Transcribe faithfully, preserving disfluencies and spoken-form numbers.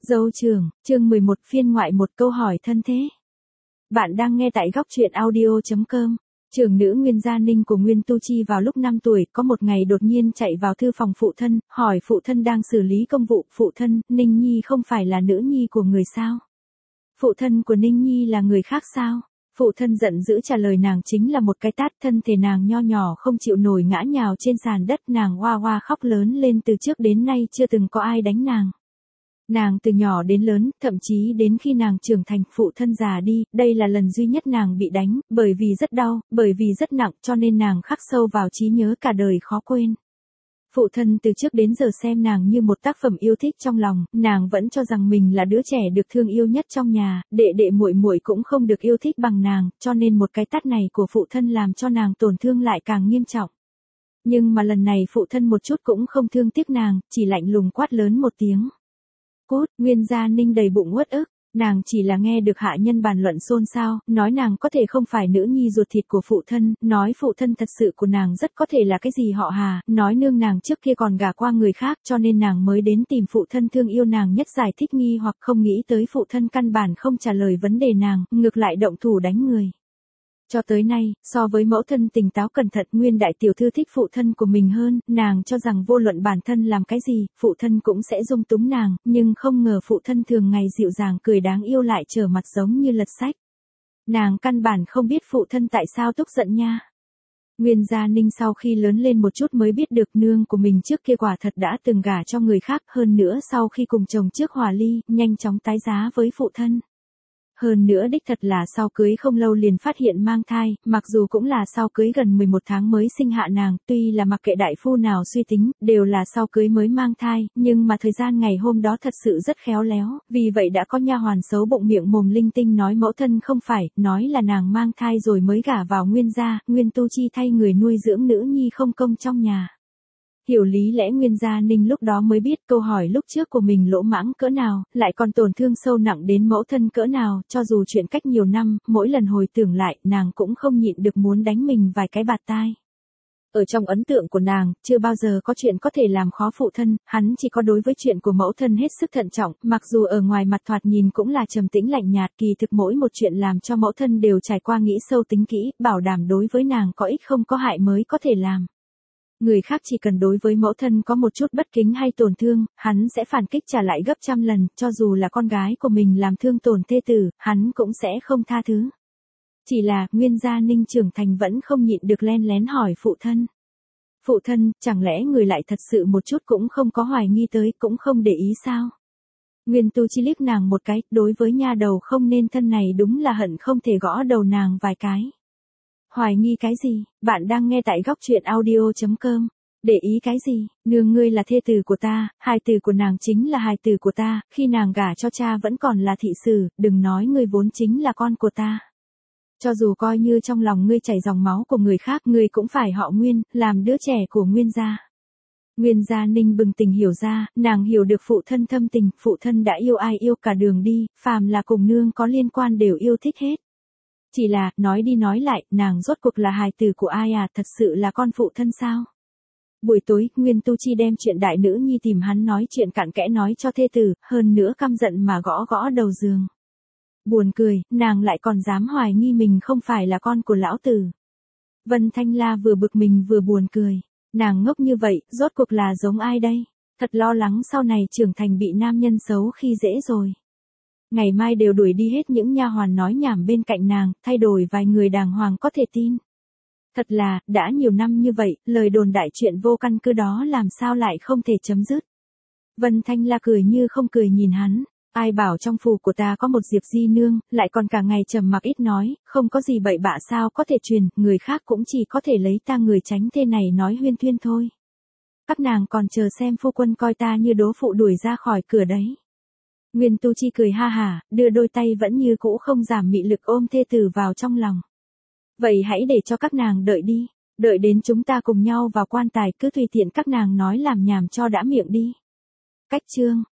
Dâu trưởng, chương mười một phiên ngoại một câu hỏi thân thế. Bạn đang nghe tại góc truyện audio chấm com. Trưởng nữ Nguyên Gia Ninh của Nguyên Tu Chi vào lúc năm tuổi, có một ngày đột nhiên chạy vào thư phòng phụ thân, hỏi phụ thân đang xử lý công vụ. Phụ thân, Ninh Nhi không phải là nữ nhi của người sao? Phụ thân của Ninh Nhi là người khác sao? Phụ thân giận dữ trả lời nàng chính là một cái tát. Thân thể nàng nho nhỏ không chịu nổi ngã nhào trên sàn đất, nàng oa oa khóc lớn lên. Từ trước đến nay chưa từng có ai đánh nàng. Nàng từ nhỏ đến lớn, thậm chí đến khi nàng trưởng thành, phụ thân già đi, đây là lần duy nhất nàng bị đánh, bởi vì rất đau, bởi vì rất nặng, cho nên nàng khắc sâu vào trí nhớ cả đời khó quên. Phụ thân từ trước đến giờ xem nàng như một tác phẩm yêu thích trong lòng, nàng vẫn cho rằng mình là đứa trẻ được thương yêu nhất trong nhà, đệ đệ muội muội cũng không được yêu thích bằng nàng, cho nên một cái tát này của phụ thân làm cho nàng tổn thương lại càng nghiêm trọng. Nhưng mà lần này phụ thân một chút cũng không thương tiếc nàng, chỉ lạnh lùng quát lớn một tiếng. Cút. Nguyên Gia Ninh đầy bụng uất ức, nàng chỉ là nghe được hạ nhân bàn luận xôn xao, nói nàng có thể không phải nữ nhi ruột thịt của phụ thân, nói phụ thân thật sự của nàng rất có thể là cái gì họ Hà, nói nương nàng trước kia còn gả qua người khác, cho nên nàng mới đến tìm phụ thân thương yêu nàng nhất giải thích nghi hoặc. Không nghĩ tới phụ thân căn bản không trả lời vấn đề nàng, ngược lại động thủ đánh người. Cho tới nay, so với mẫu thân tỉnh táo cẩn thận, Nguyên đại tiểu thư thích phụ thân của mình hơn, nàng cho rằng vô luận bản thân làm cái gì, phụ thân cũng sẽ dung túng nàng, nhưng không ngờ phụ thân thường ngày dịu dàng cười đáng yêu lại trở mặt giống như lật sách. Nàng căn bản không biết phụ thân tại sao tức giận nha. Nguyên Gia Ninh sau khi lớn lên một chút mới biết được nương của mình trước kia quả thật đã từng gả cho người khác, hơn nữa sau khi cùng chồng trước hòa ly, nhanh chóng tái giá với phụ thân. Hơn nữa đích thật là sau cưới không lâu liền phát hiện mang thai, mặc dù cũng là sau cưới gần mười một tháng mới sinh hạ nàng, tuy là mặc kệ đại phu nào suy tính, đều là sau cưới mới mang thai, nhưng mà thời gian ngày hôm đó thật sự rất khéo léo, vì vậy đã có nha hoàn xấu bụng miệng mồm linh tinh nói mẫu thân không phải, nói là nàng mang thai rồi mới gả vào Nguyên gia, Nguyên Tu Chi thay người nuôi dưỡng nữ nhi không công trong nhà. Hiểu lý lẽ Nguyên Gia Ninh lúc đó mới biết câu hỏi lúc trước của mình lỗ mãng cỡ nào, lại còn tổn thương sâu nặng đến mẫu thân cỡ nào, cho dù chuyện cách nhiều năm, mỗi lần hồi tưởng lại, nàng cũng không nhịn được muốn đánh mình vài cái bạt tai. Ở trong ấn tượng của nàng, chưa bao giờ có chuyện có thể làm khó phụ thân, hắn chỉ có đối với chuyện của mẫu thân hết sức thận trọng, mặc dù ở ngoài mặt thoạt nhìn cũng là trầm tĩnh lạnh nhạt, kỳ thực mỗi một chuyện làm cho mẫu thân đều trải qua nghĩ sâu tính kỹ, bảo đảm đối với nàng có ích không có hại mới có thể làm. Người khác chỉ cần đối với mẫu thân có một chút bất kính hay tổn thương, hắn sẽ phản kích trả lại gấp trăm lần, cho dù là con gái của mình làm thương tổn thê tử, hắn cũng sẽ không tha thứ. Chỉ là, Nguyên Gia Ninh trưởng thành vẫn không nhịn được len lén hỏi phụ thân. Phụ thân, chẳng lẽ người lại thật sự một chút cũng không có hoài nghi tới, cũng không để ý sao? Nguyên Tu Chi liếc nàng một cái, đối với nha đầu không nên thân này đúng là hận không thể gõ đầu nàng vài cái. Hoài nghi cái gì? Bạn đang nghe tại góc truyện audio chấm com. Để ý cái gì? Nương ngươi là thê tử của ta, hài tử của nàng chính là hài tử của ta, khi nàng gả cho cha vẫn còn là thị sử, đừng nói ngươi vốn chính là con của ta. Cho dù coi như trong lòng ngươi chảy dòng máu của người khác, ngươi cũng phải họ Nguyên, làm đứa trẻ của Nguyên gia. Nguyên Gia Ninh bừng tỉnh hiểu ra, nàng hiểu được phụ thân thâm tình, phụ thân đã yêu ai yêu cả đường đi, phàm là cùng nương có liên quan đều yêu thích hết. Chỉ là, nói đi nói lại, nàng rốt cuộc là hài tử của ai à, thật sự là con phụ thân sao? Buổi tối, Nguyên Tu Chi đem chuyện đại nữ nhi tìm hắn nói chuyện cặn kẽ nói cho thê tử, hơn nữa căm giận mà gõ gõ đầu giường. Buồn cười, nàng lại còn dám hoài nghi mình không phải là con của lão tử. Vân Thanh La vừa bực mình vừa buồn cười. Nàng ngốc như vậy, rốt cuộc là giống ai đây? Thật lo lắng sau này trưởng thành bị nam nhân xấu khi dễ rồi. Ngày mai đều đuổi đi hết những nha hoàn nói nhảm bên cạnh nàng, thay đổi vài người đàng hoàng có thể tin. Thật là, đã nhiều năm như vậy, lời đồn đại chuyện vô căn cứ đó làm sao lại không thể chấm dứt. Vân Thanh La cười như không cười nhìn hắn, ai bảo trong phủ của ta có một Diệp Di nương, lại còn cả ngày trầm mặc ít nói, không có gì bậy bạ sao có thể truyền, người khác cũng chỉ có thể lấy ta người tránh thế này nói huyên thuyên thôi. Các nàng còn chờ xem phu quân coi ta như đố phụ đuổi ra khỏi cửa đấy. Nguyên Tu Chi cười ha hả, đưa đôi tay vẫn như cũ không giảm mị lực ôm thê tử vào trong lòng. Vậy hãy để cho các nàng đợi đi, đợi đến chúng ta cùng nhau vào quan tài cứ tùy tiện các nàng nói làm nhảm cho đã miệng đi. Cách chương.